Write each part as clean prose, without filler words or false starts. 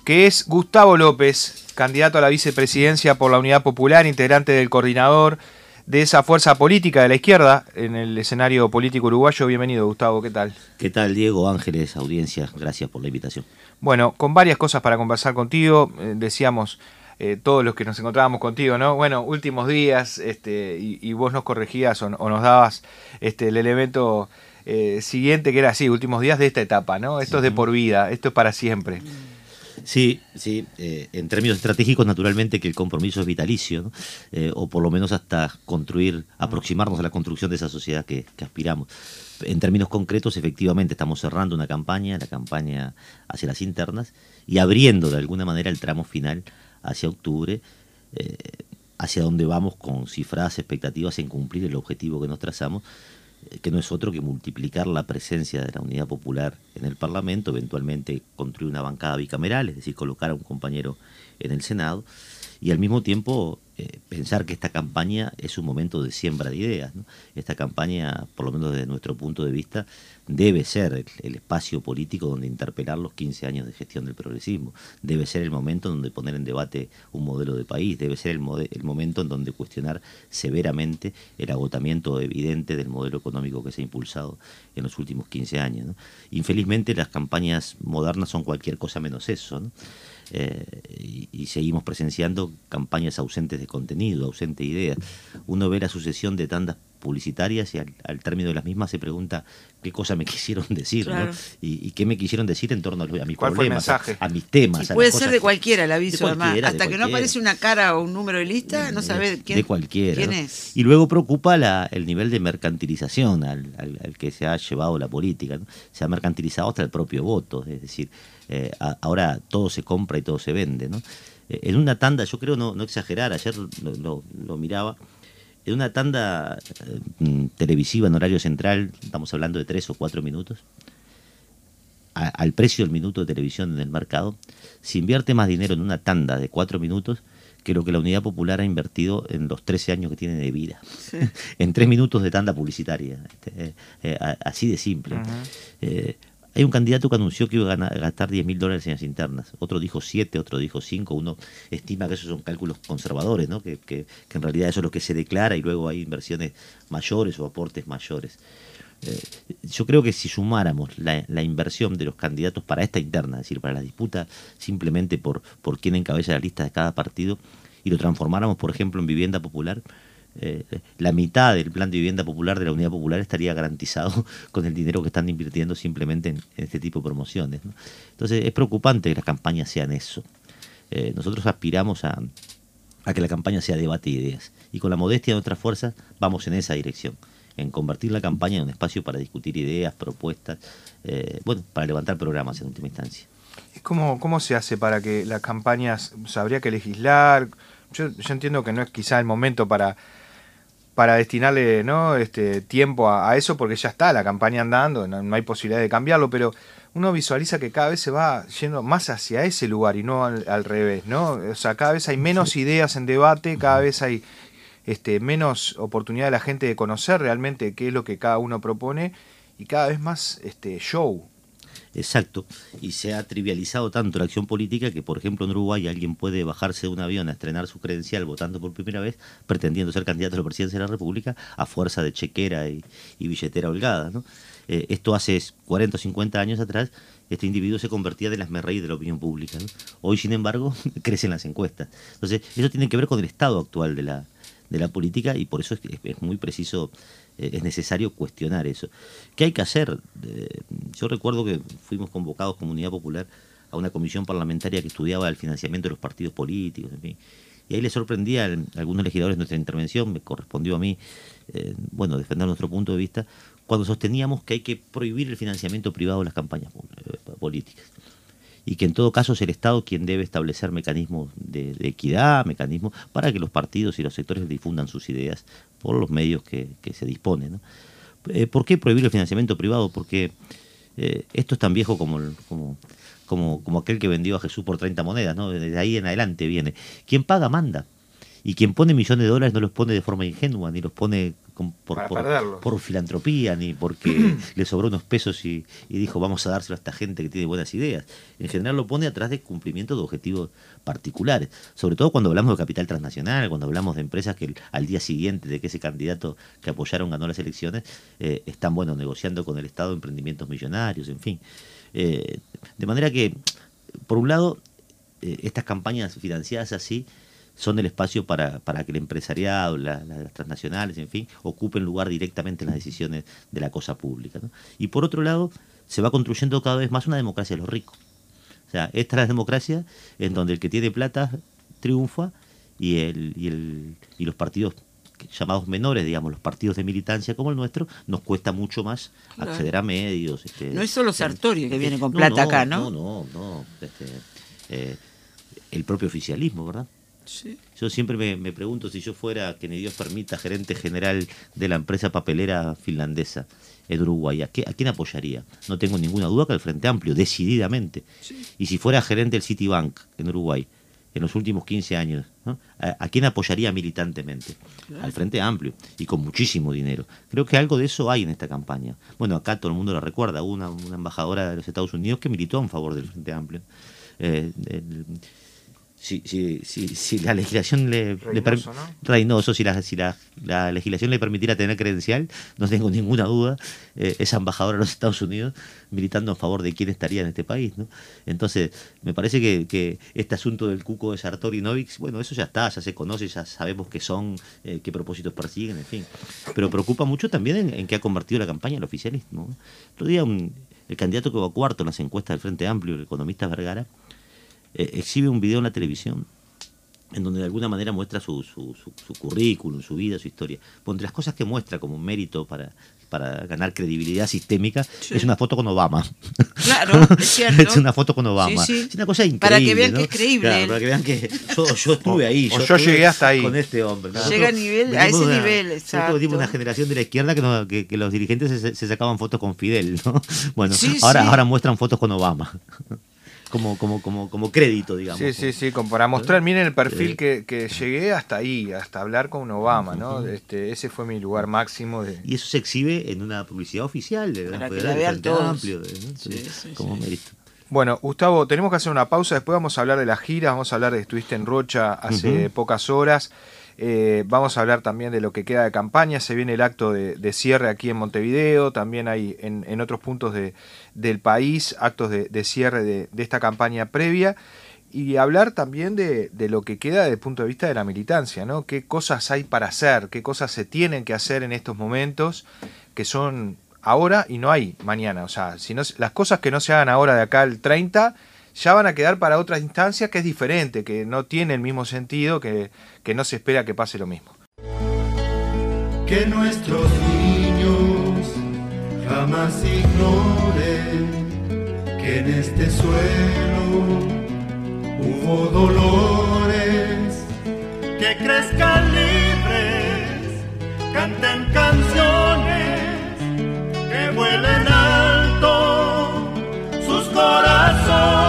que es Gustavo López, candidato a la vicepresidencia por la Unidad Popular, integrante del coordinador de esa fuerza política de la izquierda en el escenario político uruguayo. Bienvenido, Gustavo, ¿qué tal? ¿Qué tal, Diego? Ángeles, audiencia, gracias por la invitación. Bueno, con varias cosas para conversar contigo, decíamos todos los que nos encontrábamos contigo, ¿no? Bueno, últimos días, y vos nos corregías o nos dabas el elemento siguiente, que era así, últimos días de esta etapa, ¿no? Esto es de por vida, esto es para siempre. Sí, en términos estratégicos, naturalmente que el compromiso es vitalicio, ¿no? O por lo menos hasta aproximarnos a la construcción de esa sociedad que aspiramos. En términos concretos, efectivamente, estamos cerrando la campaña hacia las internas y abriendo de alguna manera el tramo final hacia octubre, hacia donde vamos con cifradas expectativas en cumplir el objetivo que nos trazamos, que no es otro que multiplicar la presencia de la Unidad Popular en el Parlamento, eventualmente construir una bancada bicameral, es decir, colocar a un compañero en el Senado, y al mismo tiempo pensar que esta campaña es un momento de siembra de ideas, ¿no? Esta campaña, por lo menos desde nuestro punto de vista, debe ser el espacio político donde interpelar los 15 años de gestión del progresismo, debe ser el momento donde poner en debate un modelo de país, debe ser el momento en donde cuestionar severamente el agotamiento evidente del modelo económico que se ha impulsado en los últimos 15 años, ¿no? Infelizmente las campañas modernas son cualquier cosa menos eso, ¿no? Y seguimos presenciando campañas ausentes de contenido, ausentes de ideas. Uno ve la sucesión de tandas publicitarias y al término de las mismas se pregunta qué cosa me quisieron decir, claro, ¿no? Y qué me quisieron decir en torno a mis problemas, a mis temas. Y puede ser de cualquiera el aviso, además. Hasta que no aparece una cara o un número de lista, no sabes quién, de cualquiera, quién ¿no? es. Y luego preocupa el nivel de mercantilización al que se ha llevado la política, ¿no? Se ha mercantilizado hasta el propio voto, es decir, ahora todo se compra y todo se vende, ¿no? En una tanda, yo creo no exagerar, ayer lo miraba, en una tanda televisiva en horario central, estamos hablando de 3 o 4 minutos, al precio del minuto de televisión en el mercado, se invierte más dinero en una tanda de 4 minutos que lo que la Unidad Popular ha invertido en los 13 años que tiene de vida. Sí. En 3 minutos de tanda publicitaria, así de simple. Uh-huh. Hay un candidato que anunció que iba a gastar $10.000 en las internas. Otro dijo 7, otro dijo 5. Uno estima que esos son cálculos conservadores, ¿no? Que en realidad eso es lo que se declara y luego hay inversiones mayores o aportes mayores. Yo creo que si sumáramos la inversión de los candidatos para esta interna, es decir, para la disputa simplemente por quién encabeza la lista de cada partido, y lo transformáramos, por ejemplo, en vivienda popular, la mitad del plan de vivienda popular de la Unidad Popular estaría garantizado con el dinero que están invirtiendo simplemente en este tipo de promociones, ¿no? Entonces es preocupante que las campañas sean eso. Nosotros aspiramos a que la campaña sea debate de ideas, y con la modestia de nuestras fuerzas vamos en esa dirección, en convertir la campaña en un espacio para discutir ideas, propuestas, para levantar programas en última instancia. ¿Cómo se hace para que las campañas, habría que legislar? Yo entiendo que no es quizá el momento para destinarle, ¿no? Tiempo a eso, porque ya está la campaña andando, no hay posibilidad de cambiarlo, pero uno visualiza que cada vez se va yendo más hacia ese lugar y no al revés, ¿no? O sea, cada vez hay menos ideas en debate, cada vez hay menos oportunidad de la gente de conocer realmente qué es lo que cada uno propone, y cada vez más show. Exacto, y se ha trivializado tanto la acción política que, por ejemplo, en Uruguay alguien puede bajarse de un avión a estrenar su credencial votando por primera vez, pretendiendo ser candidato a la presidencia de la República a fuerza de chequera y billetera holgada, ¿no? Esto hace 40 o 50 años atrás, este individuo se convertía en el hazmerreír de la opinión pública, ¿no? Hoy, sin embargo, crecen las encuestas. Entonces, eso tiene que ver con el estado actual de la política, y por eso es muy preciso, es necesario cuestionar eso. ¿Qué hay que hacer? Yo recuerdo que fuimos convocados como Unidad Popular a una comisión parlamentaria que estudiaba el financiamiento de los partidos políticos, en fin, y ahí les sorprendía a algunos legisladores nuestra intervención, me correspondió a mí defender nuestro punto de vista, cuando sosteníamos que hay que prohibir el financiamiento privado de las campañas políticas, y que en todo caso es el Estado quien debe establecer mecanismos de equidad, mecanismos para que los partidos y los sectores difundan sus ideas por los medios que se disponen, ¿no? ¿Por qué prohibir el financiamiento privado? Porque esto es tan viejo como aquel que vendió a Jesús por 30 monedas, ¿no? Desde ahí en adelante viene. Quien paga manda. Y quien pone millones de dólares no los pone de forma ingenua, ni los pone por filantropía, ni porque le sobró unos pesos y dijo vamos a dárselo a esta gente que tiene buenas ideas. En general lo pone atrás de cumplimiento de objetivos particulares, sobre todo cuando hablamos de capital transnacional, cuando hablamos de empresas que al día siguiente de que ese candidato que apoyaron ganó las elecciones, están negociando con el Estado emprendimientos millonarios, en fin. De manera que, por un lado, estas campañas financiadas así son el espacio para que el empresariado, las transnacionales, en fin, ocupen lugar directamente en las decisiones de la cosa pública, ¿no? Y por otro lado, se va construyendo cada vez más una democracia de los ricos. O sea, esta es la democracia en donde el que tiene plata triunfa y los partidos llamados menores, digamos, los partidos de militancia como el nuestro, nos cuesta mucho más acceder a medios. No es solo Sartori que viene con plata acá, ¿no? No. El propio oficialismo, ¿verdad? Sí. Yo siempre me pregunto si yo fuera, que ni Dios permita, gerente general de la empresa papelera finlandesa en Uruguay, ¿a quién apoyaría? No tengo ninguna duda que al Frente Amplio, decididamente. Sí. Y si fuera gerente del Citibank en Uruguay, en los últimos 15 años, ¿no? ¿A quién apoyaría militantemente? Claro. Al Frente Amplio, y con muchísimo dinero. Creo que algo de eso hay en esta campaña. Bueno, acá todo el mundo lo recuerda, hubo una embajadora de los Estados Unidos que militó en favor del Frente Amplio. Si la legislación Reynoso, si la legislación le permitiera tener credencial, no tengo ninguna duda, esa embajadora de los Estados Unidos militando en favor de quién estaría en este país, ¿no? Entonces, me parece que este asunto del cuco de Sartori y Novik, bueno, eso ya está, ya se conoce, ya sabemos qué son, qué propósitos persiguen, en fin. Pero preocupa mucho también en qué ha convertido la campaña el oficialismo, ¿no? Otro día el candidato que va cuarto en las encuestas del Frente Amplio, el economista Vergara, exhibe un video en la televisión en donde de alguna manera muestra su currículum, su vida, su historia. Entre las cosas que muestra como un mérito para ganar credibilidad sistémica, sí, es una foto con Obama. Claro, es cierto. Es una foto con Obama. Sí, sí. Es una cosa increíble. Para que vean, ¿no? Que es creíble. Claro, para que vean que yo estuve ahí. Yo llegué hasta ahí. Con este hombre, ¿no? Llega a ese nivel, exacto. Tipo una generación de la izquierda que los dirigentes se sacaban fotos con Fidel, ¿no? Bueno, sí, ahora muestran fotos con Obama. Como crédito, digamos. Sí, como para mostrar, miren el perfil que llegué hasta ahí, hasta hablar con Obama, ¿no? Ese fue mi lugar máximo. Y eso se exhibe en una publicidad oficial de la Frente Amplio, como mérito. Bueno, Gustavo, tenemos que hacer una pausa, después vamos a hablar de las giras, vamos a hablar de que estuviste en Rocha hace pocas horas. Vamos a hablar también de lo que queda de campaña. Se viene el acto de cierre aquí en Montevideo, también hay en otros puntos del país actos de cierre de esta campaña previa, y hablar también de lo que queda desde el punto de vista de la militancia, ¿no? Qué cosas hay para hacer, qué cosas se tienen que hacer en estos momentos, que son ahora y no hay mañana. O sea, si no, las cosas que no se hagan ahora de acá al 30 ya van a quedar para otras instancias, que es diferente, que no tiene el mismo sentido, que no se espera que pase lo mismo. Que nuestros niños jamás ignoren que en este suelo hubo dolores, que crezcan libres, canten canciones, que vuelen alto sus corazones.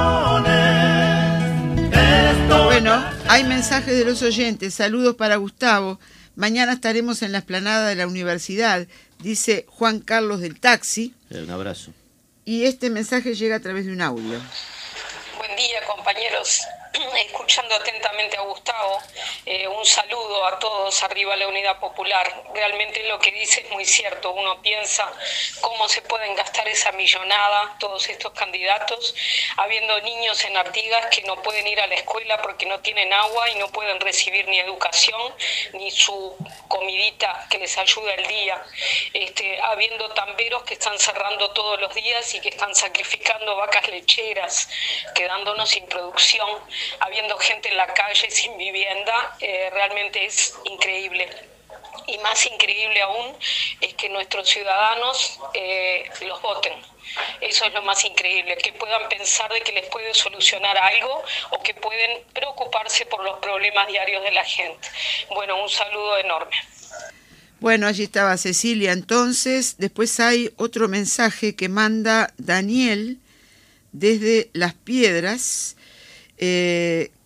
Bueno, hay mensajes de los oyentes. Saludos para Gustavo. Mañana estaremos en la explanada de la universidad, dice Juan Carlos del Taxi. Un abrazo. Y este mensaje llega a través de un audio. Buen día, compañeros. Escuchando atentamente a Gustavo, un saludo a todos, arriba la Unidad Popular. Realmente lo que dice es muy cierto. Uno piensa cómo se pueden gastar esa millonada todos estos candidatos, habiendo niños en Artigas que no pueden ir a la escuela porque no tienen agua y no pueden recibir ni educación ni su comidita que les ayuda el día, habiendo tamberos que están cerrando todos los días y que están sacrificando vacas lecheras, quedándonos sin producción, habiendo gente en la calle sin vivienda. Realmente es increíble. Y más increíble aún es que nuestros ciudadanos los voten. Eso es lo más increíble, que puedan pensar de que les puede solucionar algo o que pueden preocuparse por los problemas diarios de la gente. Bueno, un saludo enorme. Bueno, allí estaba Cecilia entonces. Después hay otro mensaje que manda Daniel desde Las Piedras, que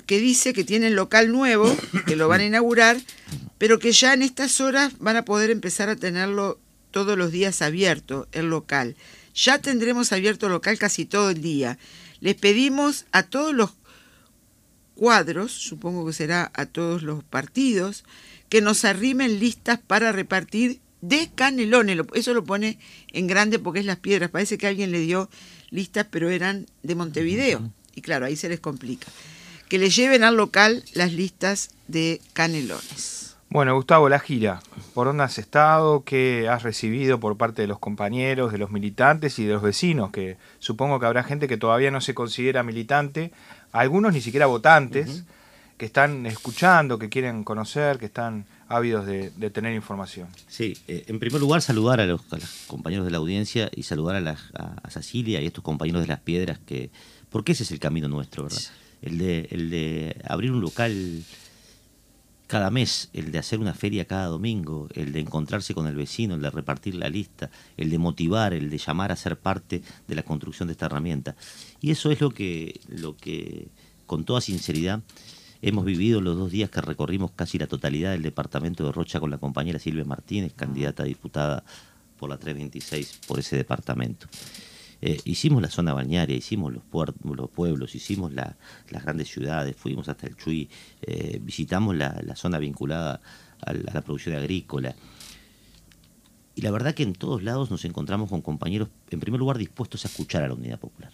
que dice que tienen local nuevo, que lo van a inaugurar, pero que ya en estas horas van a poder empezar a tenerlo todos los días abierto, el local. Ya tendremos abierto el local casi todo el día. Les pedimos a todos los cuadros, supongo que será a todos los partidos, que nos arrimen listas para repartir de canelones. Eso lo pone en grande porque es Las Piedras. Parece que alguien le dio listas, pero eran de Montevideo. Y claro, ahí se les complica. Que le lleven al local las listas de canelones. Bueno, Gustavo, la gira. ¿Por dónde has estado? ¿Qué has recibido por parte de los compañeros, de los militantes y de los vecinos? Que supongo que habrá gente que todavía no se considera militante, algunos ni siquiera votantes, que están escuchando, que quieren conocer, que están ávidos de tener información. Sí, en primer lugar saludar a los compañeros de la audiencia y saludar a Cecilia y a estos compañeros de Las Piedras, porque ese es el camino nuestro, ¿verdad? El de abrir un local cada mes, el de hacer una feria cada domingo, el de encontrarse con el vecino, el de repartir la lista, el de motivar, el de llamar a ser parte de la construcción de esta herramienta. Y eso es lo que con toda sinceridad hemos vivido los 2 días que recorrimos casi la totalidad del departamento de Rocha con la compañera Silvia Martínez, candidata a diputada por la 326 por ese departamento. Hicimos la zona balnearia, hicimos los pueblos, hicimos las grandes ciudades, fuimos hasta el Chuy, visitamos la zona vinculada a la producción agrícola. Y la verdad que en todos lados nos encontramos con compañeros, en primer lugar, dispuestos a escuchar a la Unidad Popular.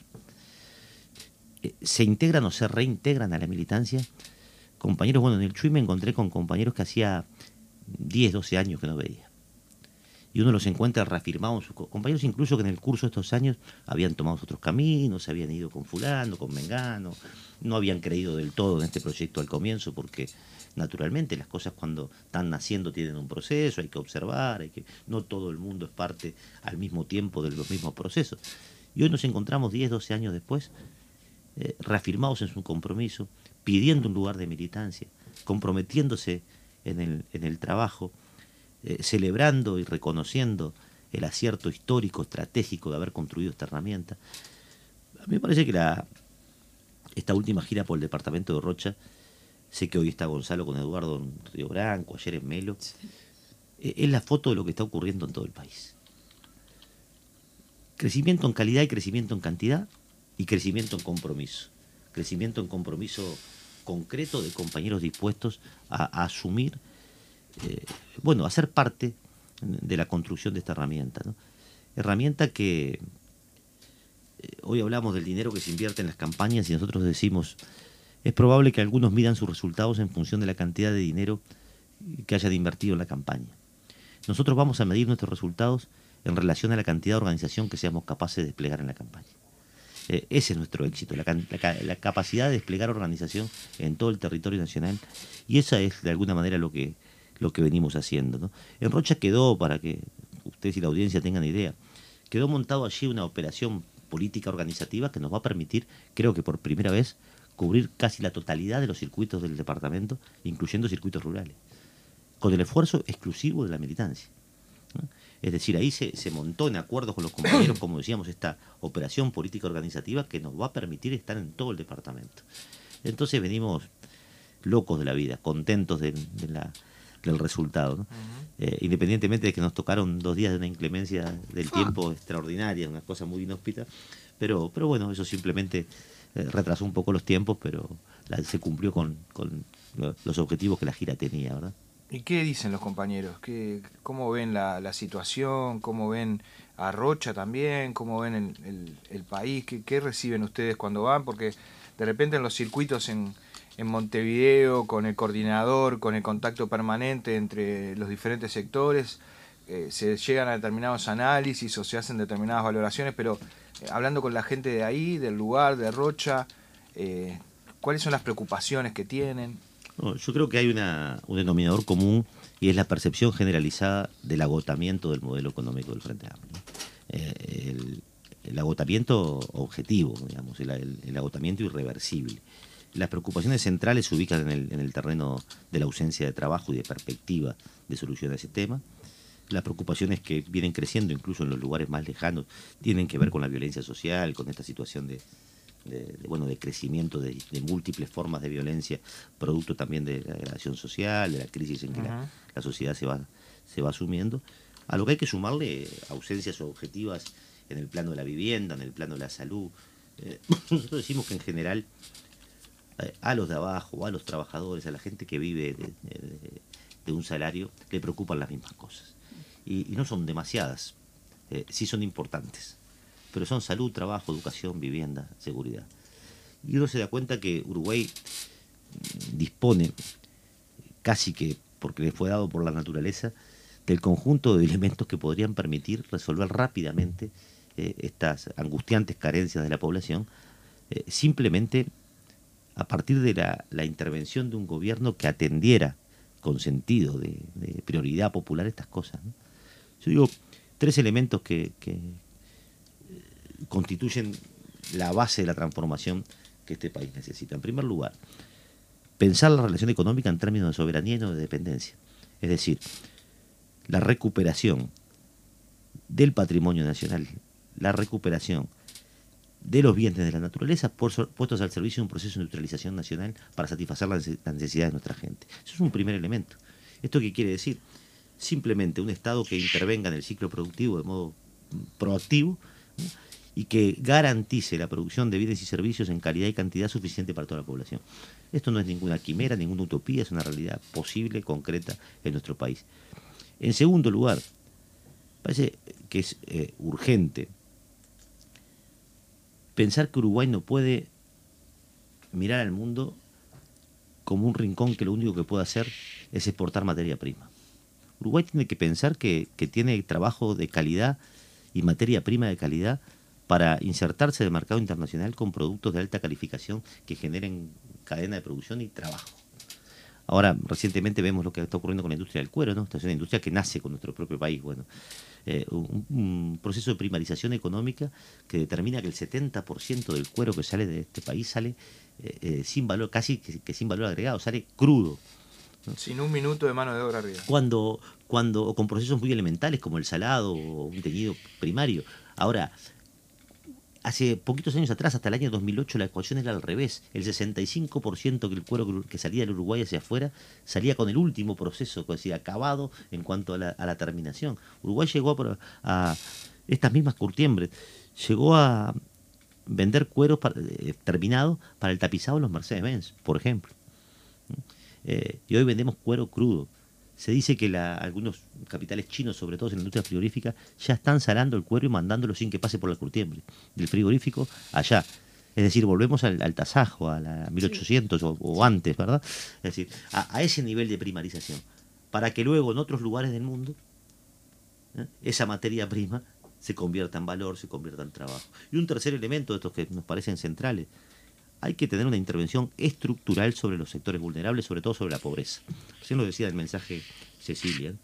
Se integran o se reintegran a la militancia. Compañeros, bueno, en el Chuy me encontré con compañeros que hacía 10, 12 años que no veía. Y uno los encuentra reafirmados, compañeros incluso que en el curso de estos años habían tomado otros caminos, se habían ido con fulano, con mengano, no habían creído del todo en este proyecto al comienzo, porque naturalmente las cosas cuando están naciendo tienen un proceso, hay que observar, no todo el mundo es parte al mismo tiempo de los mismos procesos. Y hoy nos encontramos 10, 12 años después, reafirmados en su compromiso, pidiendo un lugar de militancia, comprometiéndose en el trabajo, celebrando y reconociendo el acierto histórico, estratégico de haber construido esta herramienta. A mí me parece que esta última gira por el departamento de Rocha, sé que hoy está Gonzalo con Eduardo en Río Branco, ayer en Melo, es la foto de lo que está ocurriendo en todo el país. Crecimiento en calidad y crecimiento en cantidad, y crecimiento en compromiso. Crecimiento en compromiso concreto de compañeros dispuestos a asumir, a ser parte de la construcción de esta herramienta, ¿no? Herramienta que hoy hablamos del dinero que se invierte en las campañas y nosotros decimos, es probable que algunos midan sus resultados en función de la cantidad de dinero que hayan invertido en la campaña. Nosotros vamos a medir nuestros resultados en relación a la cantidad de organización que seamos capaces de desplegar en la campaña. Ese es nuestro éxito, la capacidad de desplegar organización en todo el territorio nacional, y esa es de alguna manera lo que venimos haciendo, ¿no? En Rocha quedó, para que ustedes y la audiencia tengan idea, quedó montado allí una operación política organizativa que nos va a permitir, creo que por primera vez, cubrir casi la totalidad de los circuitos del departamento, incluyendo circuitos rurales, con el esfuerzo exclusivo de la militancia, ¿no? Es decir, ahí se montó en acuerdos con los compañeros, como decíamos, esta operación política organizativa que nos va a permitir estar en todo el departamento. Entonces venimos locos de la vida, contentos del resultado, ¿no? Independientemente de que nos tocaron 2 días de una inclemencia del tiempo extraordinaria, una cosa muy inhóspita, pero bueno, eso simplemente retrasó un poco los tiempos, pero se cumplió con los objetivos que la gira tenía, ¿verdad? ¿Y qué dicen los compañeros? ¿Cómo ven la situación? ¿Cómo ven a Rocha también? ¿Cómo ven el país? ¿Qué reciben ustedes cuando van? Porque de repente en los circuitos en Montevideo, con el coordinador, con el contacto permanente entre los diferentes sectores, se llegan a determinados análisis o se hacen determinadas valoraciones, pero hablando con la gente de ahí, del lugar, de Rocha, ¿cuáles son las preocupaciones que tienen? No, yo creo que hay un denominador común, y es la percepción generalizada del agotamiento del modelo económico del Frente Amplio. El agotamiento objetivo, digamos, el agotamiento irreversible. Las preocupaciones centrales se ubican en el terreno de la ausencia de trabajo y de perspectiva de solución a ese tema. Las preocupaciones que vienen creciendo incluso en los lugares más lejanos tienen que ver con la violencia social, con esta situación de de crecimiento de múltiples formas de violencia, producto también de la degradación social, de la crisis en que la sociedad se va asumiendo, a lo que hay que sumarle ausencias objetivas en el plano de la vivienda, en el plano de la salud. Nosotros decimos que en general a los de abajo, a los trabajadores, a la gente que vive de un salario, le preocupan las mismas cosas. Y no son demasiadas, sí son importantes, pero son salud, trabajo, educación, vivienda, seguridad. Y uno se da cuenta que Uruguay dispone, casi que porque le fue dado por la naturaleza, del conjunto de elementos que podrían permitir resolver rápidamente estas angustiantes carencias de la población, simplemente a partir de la intervención de un gobierno que atendiera con sentido de prioridad popular estas cosas, ¿no? Yo digo, 3 elementos que constituyen la base de la transformación que este país necesita. En primer lugar, pensar la relación económica en términos de soberanía y no de dependencia. Es decir, la recuperación del patrimonio nacional, la recuperación de los bienes de la naturaleza puestos al servicio de un proceso de industrialización nacional para satisfacer las necesidades de nuestra gente. Eso es un primer elemento. ¿Esto qué quiere decir? Simplemente un Estado que intervenga en el ciclo productivo de modo proactivo, ¿no? Y que garantice la producción de bienes y servicios en calidad y cantidad suficiente para toda la población. Esto no es ninguna quimera, ninguna utopía, es una realidad posible, concreta en nuestro país. En segundo lugar, parece que es urgente pensar que Uruguay no puede mirar al mundo como un rincón que lo único que puede hacer es exportar materia prima. Uruguay tiene que pensar que tiene trabajo de calidad y materia prima de calidad para insertarse en el mercado internacional con productos de alta calificación que generen cadena de producción y trabajo. Ahora, recientemente vemos lo que está ocurriendo con la industria del cuero, ¿no? Esta es una industria que nace con nuestro propio país. Bueno, un proceso de primarización económica que determina que el 70% del cuero que sale de este país sale sin valor, casi que sin valor agregado, sale crudo, ¿no? Sin un minuto de mano de obra arriba. Cuando con procesos muy elementales como el salado o un teñido primario. Ahora, hace poquitos años atrás, hasta el año 2008, la ecuación era al revés. El 65% del cuero que salía del Uruguay hacia afuera salía con el último proceso, es decir, acabado en cuanto a la terminación. Uruguay llegó a estas mismas curtiembres, llegó a vender cueros terminados para el tapizado de los Mercedes-Benz, por ejemplo. Y hoy vendemos cuero crudo. Se dice que algunos capitales chinos, sobre todo en la industria frigorífica, ya están salando el cuero y mandándolo sin que pase por la curtiembre, del frigorífico allá. Es decir, volvemos al tasajo, a la 1800 sí. o antes, ¿verdad? Es decir, a ese nivel de primarización, para que luego en otros lugares del mundo esa materia prima se convierta en valor, se convierta en trabajo. Y un tercer elemento de estos que nos parecen centrales: hay que tener una intervención estructural sobre los sectores vulnerables, sobre todo sobre la pobreza. Recién lo decía el mensaje Cecilia.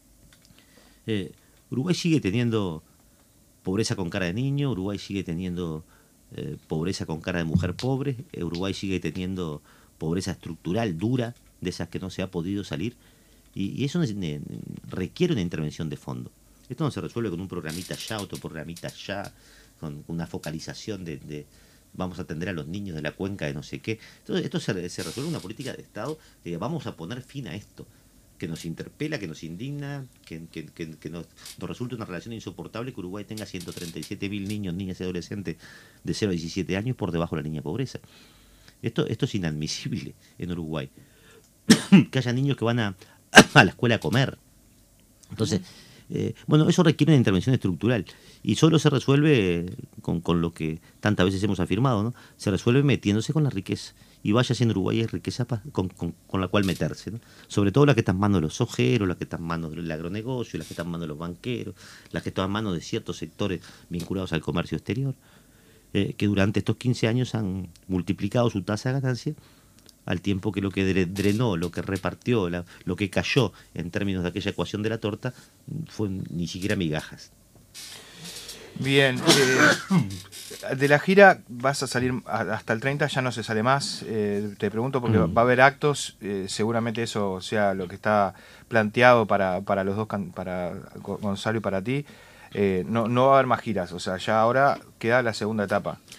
Uruguay sigue teniendo pobreza con cara de niño, Uruguay sigue teniendo pobreza con cara de mujer pobre, Uruguay sigue teniendo pobreza estructural, dura, de esas que no se ha podido salir, y eso requiere una intervención de fondo. Esto no se resuelve con un programita ya, otro programita ya, con una focalización de vamos a atender a los niños de la cuenca de no sé qué. Entonces, esto se resuelve una política de Estado de vamos a poner fin a esto, que nos interpela, que nos indigna, que nos resulta una relación insoportable que Uruguay tenga 137.000 niños, niñas y adolescentes de 0 a 17 años por debajo de la línea de pobreza. Esto es inadmisible en Uruguay. Que haya niños que van a la escuela a comer. Entonces, bueno, eso requiere una intervención estructural y solo se resuelve con lo que tantas veces hemos afirmado, ¿no? Se resuelve metiéndose con la riqueza. Y vaya si en Uruguay hay riqueza con la cual meterse, ¿no? Sobre todo la que está en manos de los sojeros, la que está en manos del agronegocio, la que está en manos de los banqueros, la que está en manos de ciertos sectores vinculados al comercio exterior, que durante estos 15 años han multiplicado su tasa de ganancia al tiempo que lo que drenó, lo que repartió, lo que cayó en términos de aquella ecuación de la torta, fue ni siquiera migajas. Bien, de la gira vas a salir hasta el 30, ya no se sale más. Te pregunto porque va a haber actos, seguramente eso sea lo que está planteado para los dos, para Gonzalo y para ti. No va a haber más giras, o sea, ya ahora queda la segunda etapa.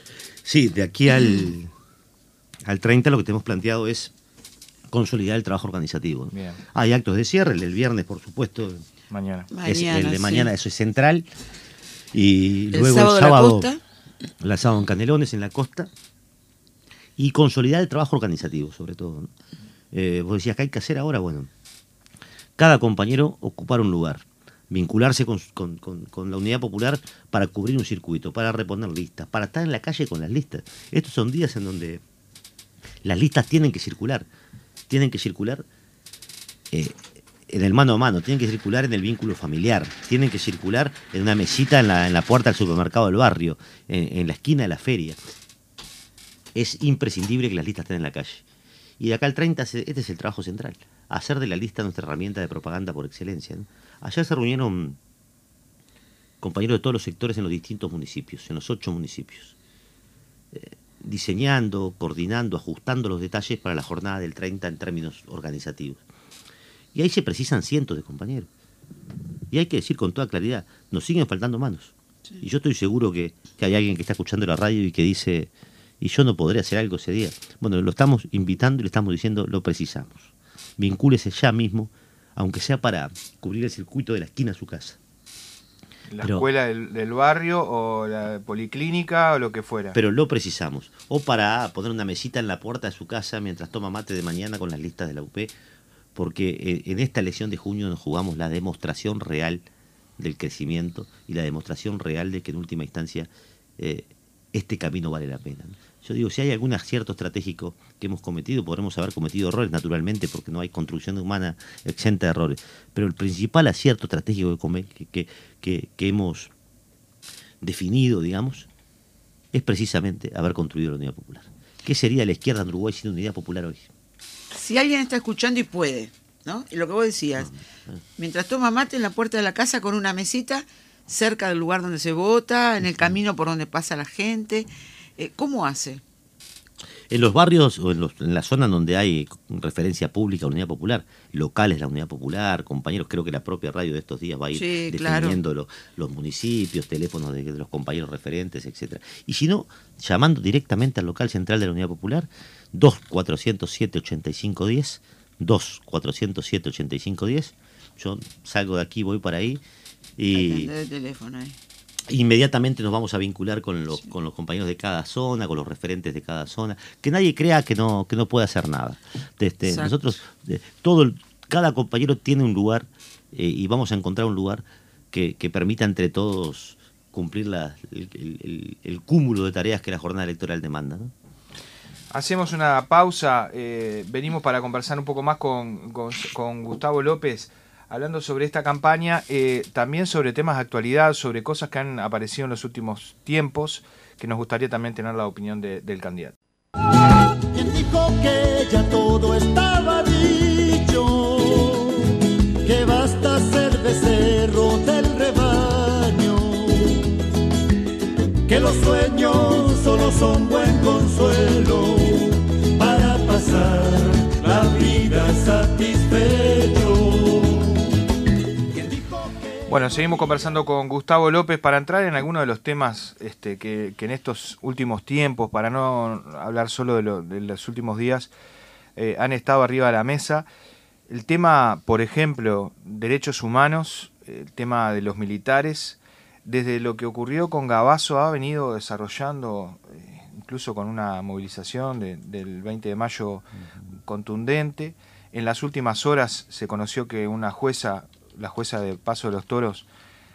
Sí, de aquí al 30 lo que tenemos planteado es consolidar el trabajo organizativo. Bien. Hay actos de cierre, el del viernes, por supuesto. Mañana. El de mañana, sí. eso es central. Y El luego sábado el la sábado, costa. el sábado en Canelones, en la costa. Y consolidar el trabajo organizativo, sobre todo, ¿no? Vos decías, ¿qué hay que hacer ahora? Bueno, cada compañero ocupar un lugar, vincularse con la unidad popular para cubrir un circuito, para reponer listas, para estar en la calle con las listas. Estos son días en donde las listas tienen que circular en el mano a mano, tienen que circular en el vínculo familiar, tienen que circular en una mesita en la puerta del supermercado del barrio, en la esquina de la feria. Es imprescindible que las listas estén en la calle. Y de acá al 30, este es el trabajo central, hacer de la lista nuestra herramienta de propaganda por excelencia, ¿no? Ayer se reunieron compañeros de todos los sectores en los distintos municipios, en los 8 municipios, diseñando, coordinando, ajustando los detalles para la jornada del 30 en términos organizativos. Y ahí se precisan cientos de compañeros. Y hay que decir con toda claridad, nos siguen faltando manos. Sí. Y yo estoy seguro que hay alguien que está escuchando la radio y que dice, y yo no podré hacer algo ese día. Bueno, lo estamos invitando y le estamos diciendo, lo precisamos. Vincúlese ya mismo, aunque sea para cubrir el circuito de la esquina a su casa. La escuela del barrio o la policlínica o lo que fuera. Pero lo precisamos. O para poner una mesita en la puerta de su casa mientras toma mate de mañana con las listas de la UP, porque en esta elección de junio nos jugamos la demostración real del crecimiento y la demostración real de que en última instancia este camino vale la pena, ¿no? Yo digo, si hay algún acierto estratégico que hemos cometido, podremos haber cometido errores, naturalmente, porque no hay construcción humana exenta de errores. Pero el principal acierto estratégico que hemos definido, digamos, es precisamente haber construido la Unidad Popular. ¿Qué sería la izquierda en Uruguay sin Unidad Popular hoy? Si alguien está escuchando y puede, ¿no? Y lo que vos decías, mientras toma mate en la puerta de la casa con una mesita, cerca del lugar donde se vota, en el camino por donde pasa la gente, ¿cómo hace? En los barrios o en la zona donde hay referencia pública a la Unidad Popular, locales de la Unidad Popular, compañeros, creo que la propia radio de estos días va a ir definiendo claro, los municipios, teléfonos de los compañeros referentes, etcétera. Y si no, llamando directamente al local central de la Unidad Popular, 2407-8510, 2407-8510. Yo salgo de aquí, voy para ahí y el teléfono ahí. Inmediatamente nos vamos a vincular con los compañeros de cada zona, con los referentes de cada zona. Que nadie crea que no puede hacer nada. Nosotros, cada compañero tiene un lugar y vamos a encontrar un lugar que permita entre todos cumplir el cúmulo de tareas que la jornada electoral demanda, ¿no? Hacemos una pausa, venimos para conversar un poco más con Gustavo López, hablando sobre esta campaña, también sobre temas de actualidad, sobre cosas que han aparecido en los últimos tiempos, que nos gustaría también tener la opinión del candidato. Quien dijo que ya todo estaba dicho, que basta ser becerro del rebaño, que los sueños solo son buen consuelo para pasar la vida satisfecho. Bueno, seguimos conversando con Gustavo López para entrar en algunos de los temas que en estos últimos tiempos, para no hablar solo de los últimos días, han estado arriba de la mesa. El tema, por ejemplo, derechos humanos, el tema de los militares, desde lo que ocurrió con Gavazo ha venido desarrollando, incluso con una movilización del 20 de mayo contundente. En las últimas horas se conoció que una jueza, la jueza de Paso de los Toros,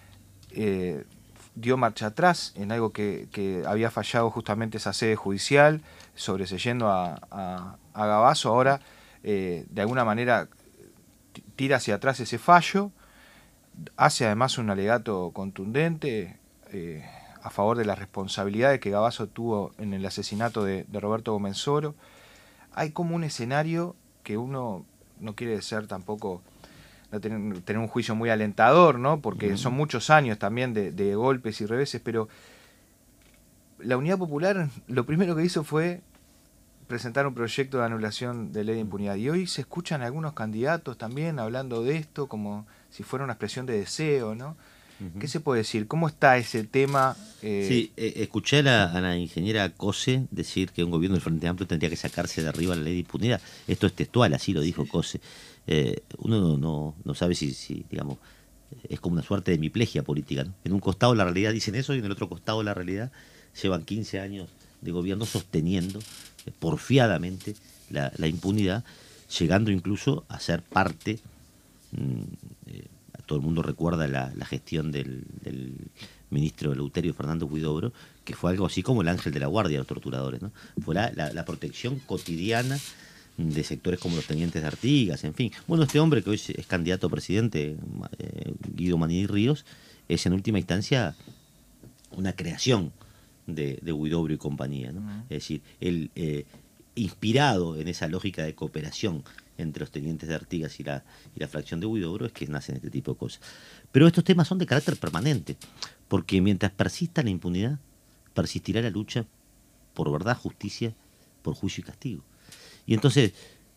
dio marcha atrás en algo que había fallado justamente esa sede judicial, sobreseyendo a Gavazo. Ahora, de alguna manera, tira hacia atrás ese fallo, hace además un alegato contundente a favor de las responsabilidades que Gavazo tuvo en el asesinato de Roberto Gómez-Soro. Hay como un escenario que uno no quiere ser tampoco... no tener un juicio muy alentador, ¿no? Porque son muchos años también de golpes y reveses, pero la Unidad Popular lo primero que hizo fue presentar un proyecto de anulación de ley de impunidad. Y hoy se escuchan algunos candidatos también hablando de esto como si fuera una expresión de deseo, ¿no? ¿Qué se puede decir? ¿Cómo está ese tema? Sí, escuché a la ingeniera Cose decir que un gobierno del Frente Amplio tendría que sacarse de arriba la ley de impunidad. Esto es textual, así lo dijo Cose. Uno no sabe si, digamos, es como una suerte de hemiplegia política, ¿no? En un costado la realidad dicen eso y en el otro costado la realidad llevan 15 años de gobierno sosteniendo porfiadamente la impunidad, llegando incluso a ser parte, todo el mundo recuerda la gestión del ministro Eleuterio Fernando Huidobro, que fue algo así como el ángel de la guardia de los torturadores, ¿no? Fue la protección cotidiana de sectores como los tenientes de Artigas, en fin. Bueno, este hombre que hoy es candidato a presidente, Guido Manini Ríos, es en última instancia una creación de Huidobro y compañía, ¿no? Es decir, él, inspirado en esa lógica de cooperación entre los tenientes de Artigas y la fracción de Huidobro, es que nacen este tipo de cosas. Pero estos temas son de carácter permanente, porque mientras persista la impunidad, persistirá la lucha por verdad, justicia, por juicio y castigo. Y entonces,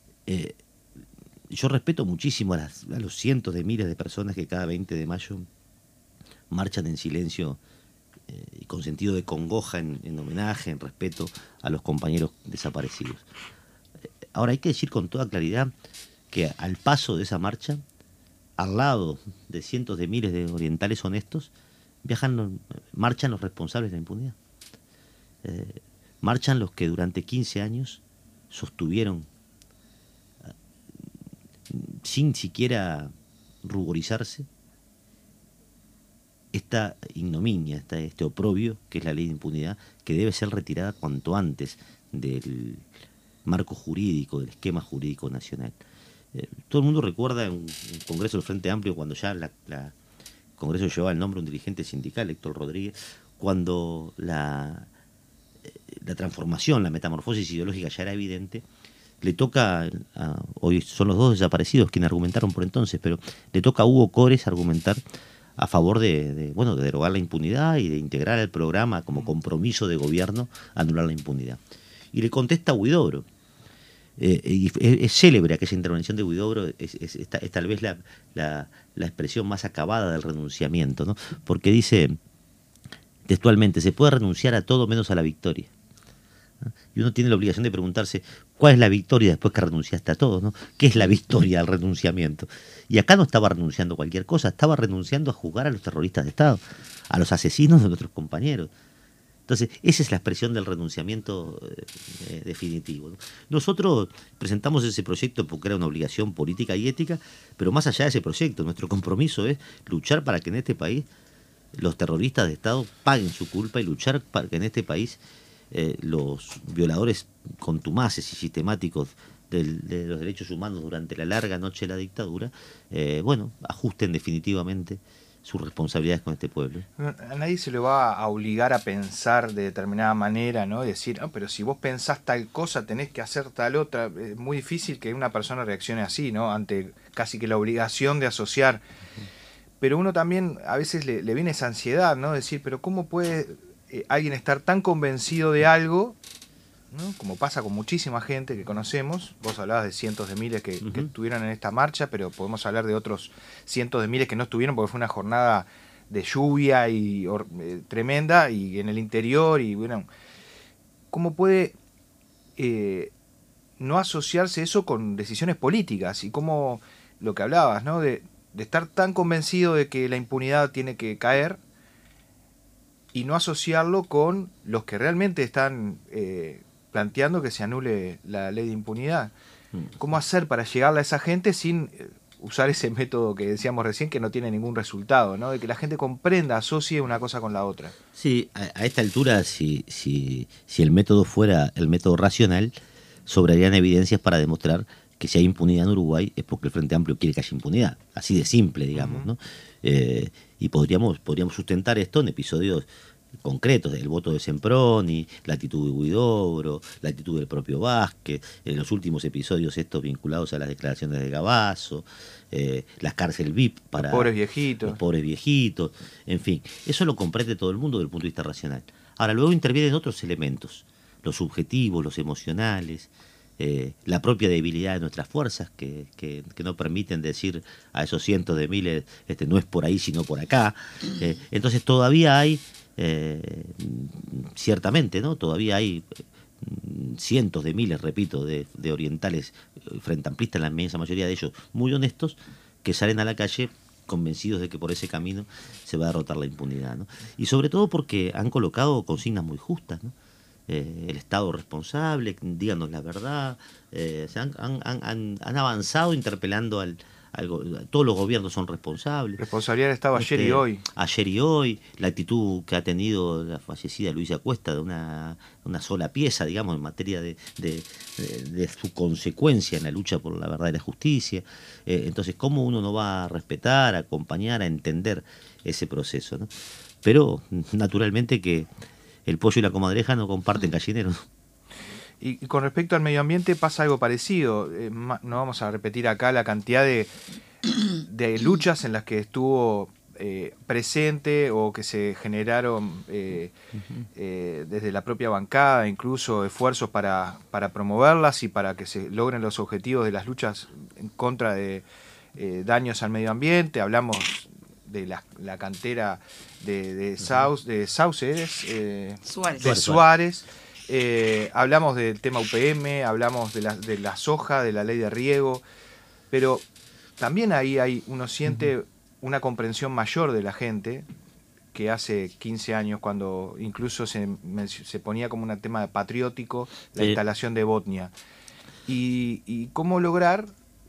yo respeto muchísimo a los cientos de miles de personas que cada 20 de mayo marchan en silencio y con sentido de congoja en homenaje, en respeto a los compañeros desaparecidos. Ahora hay que decir con toda claridad que al paso de esa marcha, al lado de cientos de miles de orientales honestos, marchan los responsables de la impunidad. Marchan los que durante 15 años sostuvieron, sin siquiera ruborizarse, esta ignominia, este oprobio que es la ley de impunidad, que debe ser retirada cuanto antes del marco jurídico, del esquema jurídico nacional. Todo el mundo recuerda un congreso del Frente Amplio, cuando ya el congreso llevaba el nombre de un dirigente sindical, Héctor Rodríguez, cuando la transformación, la metamorfosis ideológica ya era evidente. Le toca, hoy son los dos desaparecidos quienes argumentaron por entonces, pero le toca a Hugo Cores argumentar a favor de derogar la impunidad y de integrar al programa como compromiso de gobierno anular la impunidad. Y le contesta a Huidobro. Y es célebre aquella intervención de Huidobro, es tal vez la expresión más acabada del renunciamiento, ¿no? Porque dice textualmente: se puede renunciar a todo menos a la victoria. Y uno tiene la obligación de preguntarse cuál es la victoria después que renunciaste a todo, ¿no? ¿Qué es la victoria al renunciamiento? Y acá no estaba renunciando a cualquier cosa, estaba renunciando a juzgar a los terroristas de Estado, a los asesinos de nuestros compañeros. Entonces, esa es la expresión del renunciamiento definitivo, ¿no? Nosotros presentamos ese proyecto porque era una obligación política y ética, pero más allá de ese proyecto, nuestro compromiso es luchar para que en este país los terroristas de Estado paguen su culpa y luchar para que en este país los violadores contumaces y sistemáticos de los derechos humanos durante la larga noche de la dictadura, ajusten definitivamente sus responsabilidades con este pueblo. A nadie se le va a obligar a pensar de determinada manera, ¿no? Decir, pero si vos pensás tal cosa, tenés que hacer tal otra. Es muy difícil que una persona reaccione así, ¿no? Ante casi que la obligación de asociar. Pero uno también a veces le viene esa ansiedad, ¿no? Decir, pero ¿cómo puede alguien estar tan convencido de algo, ¿no? Como pasa con muchísima gente que conocemos? Vos hablabas de cientos de miles que estuvieron en esta marcha, pero podemos hablar de otros cientos de miles que no estuvieron porque fue una jornada de lluvia y tremenda y en el interior. Y bueno, ¿cómo puede no asociarse eso con decisiones políticas? Y cómo lo que hablabas, ¿no? De estar tan convencido de que la impunidad tiene que caer y no asociarlo con los que realmente están planteando que se anule la ley de impunidad. ¿Cómo hacer para llegarle a esa gente sin usar ese método que decíamos recién que no tiene ningún resultado, ¿no? De que la gente comprenda, asocie una cosa con la otra? Sí, a esta altura, si el método fuera el método racional, sobrarían evidencias para demostrar que si hay impunidad en Uruguay es porque el Frente Amplio quiere que haya impunidad. Así de simple, digamos, ¿no? Y podríamos sustentar esto en episodios concretos, del voto de Semproni, la actitud de Huidobro, la actitud del propio Vázquez, en los últimos episodios estos vinculados a las declaraciones de Gabazo, las cárcel VIP para los pobres viejitos, en fin, eso lo comprende todo el mundo desde el punto de vista racional. Ahora, luego intervienen otros elementos, los subjetivos, los emocionales, la propia debilidad de nuestras fuerzas que no permiten decir a esos cientos de miles, no es por ahí sino por acá. Entonces todavía hay, ciertamente, ¿no? Todavía hay cientos de miles, repito, de orientales frente amplistas, la inmensa mayoría de ellos muy honestos, que salen a la calle convencidos de que por ese camino se va a derrotar la impunidad, ¿no? Y sobre todo porque han colocado consignas muy justas, ¿no? El Estado responsable, díganos la verdad, han avanzado interpelando todos los gobiernos son responsables. Responsabilidad del Estado ayer y hoy. Ayer y hoy, la actitud que ha tenido la fallecida Luisa Cuesta de una sola pieza, digamos, en materia de su consecuencia en la lucha por la verdad y la justicia. Entonces, ¿cómo uno no va a respetar, a acompañar, a entender ese proceso, ¿no? Pero, naturalmente que el pollo y la comadreja no comparten gallinero. Y con respecto al medio ambiente pasa algo parecido. No vamos a repetir acá la cantidad de luchas en las que estuvo presente o que se generaron desde la propia bancada, incluso esfuerzos para promoverlas y para que se logren los objetivos de las luchas en contra de daños al medio ambiente. Hablamos de la cantera de Suárez. Hablamos del tema UPM, hablamos de la soja, de la ley de riego, pero también ahí uno siente una comprensión mayor de la gente que hace 15 años, cuando incluso se ponía como un tema patriótico la instalación de Botnia. Y cómo lograr,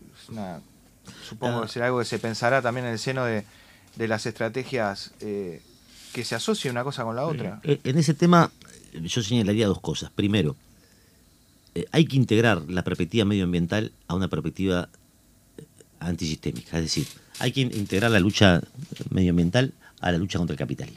supongo que será algo que se pensará también en el seno de las estrategias, que se asocie una cosa con la otra. En ese tema yo señalaría dos cosas. Primero, hay que integrar la perspectiva medioambiental a una perspectiva antisistémica. Es decir, hay que integrar la lucha medioambiental a la lucha contra el capitalismo.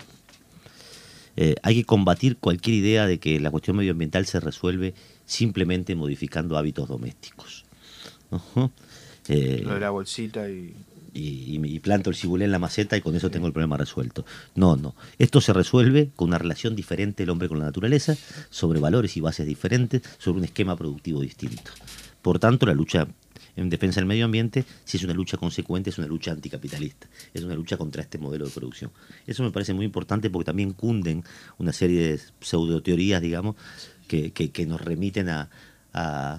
Hay que combatir cualquier idea de que la cuestión medioambiental se resuelve simplemente modificando hábitos domésticos. Lo de la bolsita y planto el cibulé en la maceta y con eso tengo el problema resuelto. No. Esto se resuelve con una relación diferente del hombre con la naturaleza, sobre valores y bases diferentes, sobre un esquema productivo distinto. Por tanto, la lucha en defensa del medio ambiente, si es una lucha consecuente, es una lucha anticapitalista, es una lucha contra este modelo de producción. Eso me parece muy importante porque también cunden una serie de pseudoteorías, digamos, que nos remiten a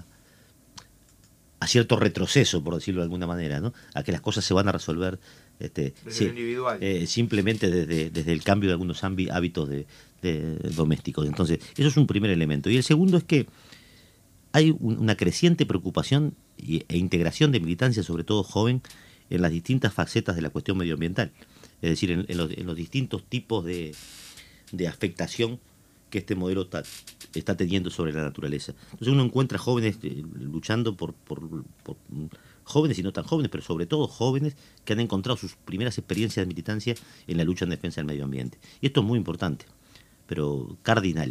cierto retroceso, por decirlo de alguna manera, ¿no? A que las cosas se van a resolver desde lo individual. Simplemente desde el cambio de algunos hábitos domésticos. Entonces, eso es un primer elemento. Y el segundo es que hay una creciente preocupación e integración de militancia, sobre todo joven, en las distintas facetas de la cuestión medioambiental. Es decir, en los distintos tipos de afectación que este modelo está teniendo sobre la naturaleza. Entonces uno encuentra jóvenes luchando por jóvenes y no tan jóvenes, pero sobre todo jóvenes que han encontrado sus primeras experiencias de militancia en la lucha en defensa del medio ambiente. Y esto es muy importante, pero cardinal.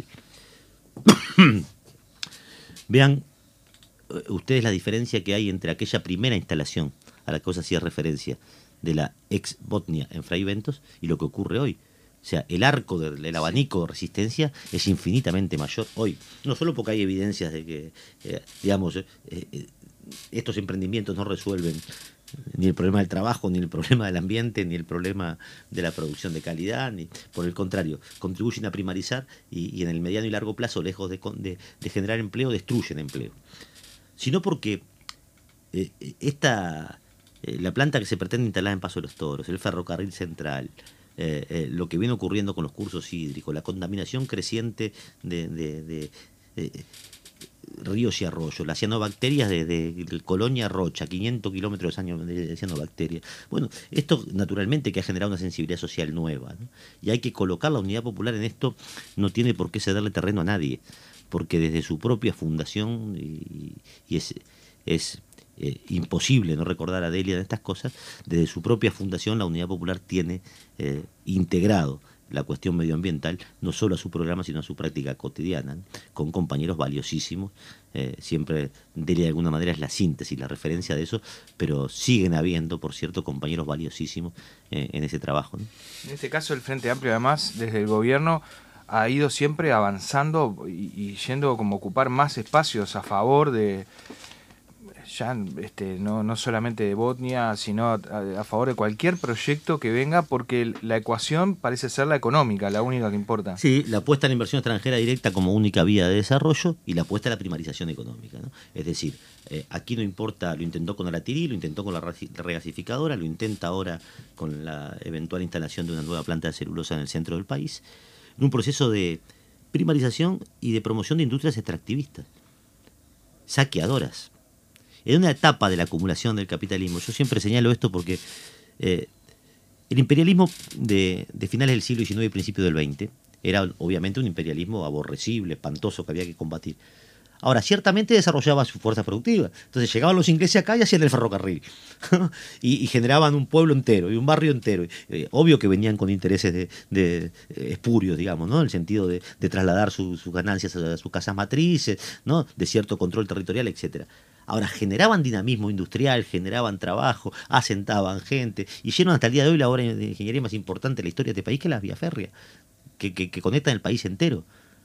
Vean ustedes la diferencia que hay entre aquella primera instalación a la que os hacía referencia de la ex Botnia en Fray Bentos y lo que ocurre hoy. O sea, el arco del abanico de resistencia es infinitamente mayor hoy. No solo porque hay evidencias de que, estos emprendimientos no resuelven ni el problema del trabajo, ni el problema del ambiente, ni el problema de la producción de calidad, ni por el contrario, contribuyen a primarizar y en el mediano y largo plazo, lejos de generar empleo, destruyen empleo. Sino porque la planta que se pretende instalar en Paso de los Toros, el ferrocarril central, lo que viene ocurriendo con los cursos hídricos, la contaminación creciente de ríos y arroyos, las cianobacterias de Colonia a Rocha, 500 kilómetros de cianobacterias. Bueno, esto naturalmente que ha generado una sensibilidad social nueva, ¿no? Y hay que colocar la unidad popular en esto, no tiene por qué cederle terreno a nadie, porque desde su propia fundación, y es imposible no recordar a Delia de estas cosas, desde su propia fundación la Unidad Popular tiene integrado la cuestión medioambiental no solo a su programa sino a su práctica cotidiana, ¿no? Con compañeros valiosísimos. Siempre Delia de alguna manera es la síntesis, la referencia de eso, pero siguen habiendo, por cierto, compañeros valiosísimos en ese trabajo, ¿no? En este caso el Frente Amplio además desde el gobierno ha ido siempre avanzando y yendo como a ocupar más espacios a favor de, ya no solamente de Botnia, sino a favor de cualquier proyecto que venga, porque la ecuación parece ser la económica, la única que importa. Sí, la apuesta a la inversión extranjera directa como única vía de desarrollo y la apuesta a la primarización económica, ¿no? Es decir, aquí no importa, lo intentó con Aratiri, lo intentó con la regasificadora, lo intenta ahora con la eventual instalación de una nueva planta de celulosa en el centro del país, en un proceso de primarización y de promoción de industrias extractivistas, saqueadoras. En una etapa de la acumulación del capitalismo, yo siempre señalo esto porque el imperialismo de finales del siglo XIX y principios del XX era obviamente un imperialismo aborrecible, espantoso, que había que combatir. Ahora, ciertamente desarrollaba su fuerza productiva. Entonces llegaban los ingleses acá y hacían el ferrocarril. y generaban un pueblo entero y un barrio entero. Obvio que venían con intereses de espurios, digamos, ¿no? En el sentido de trasladar sus ganancias a sus casas matrices, ¿no? De cierto control territorial, etcétera. Ahora, generaban dinamismo industrial, generaban trabajo, asentaban gente, y llenan hasta el día de hoy la obra de ingeniería más importante de la historia de este país, que es la vía férrea, que conectan el país entero.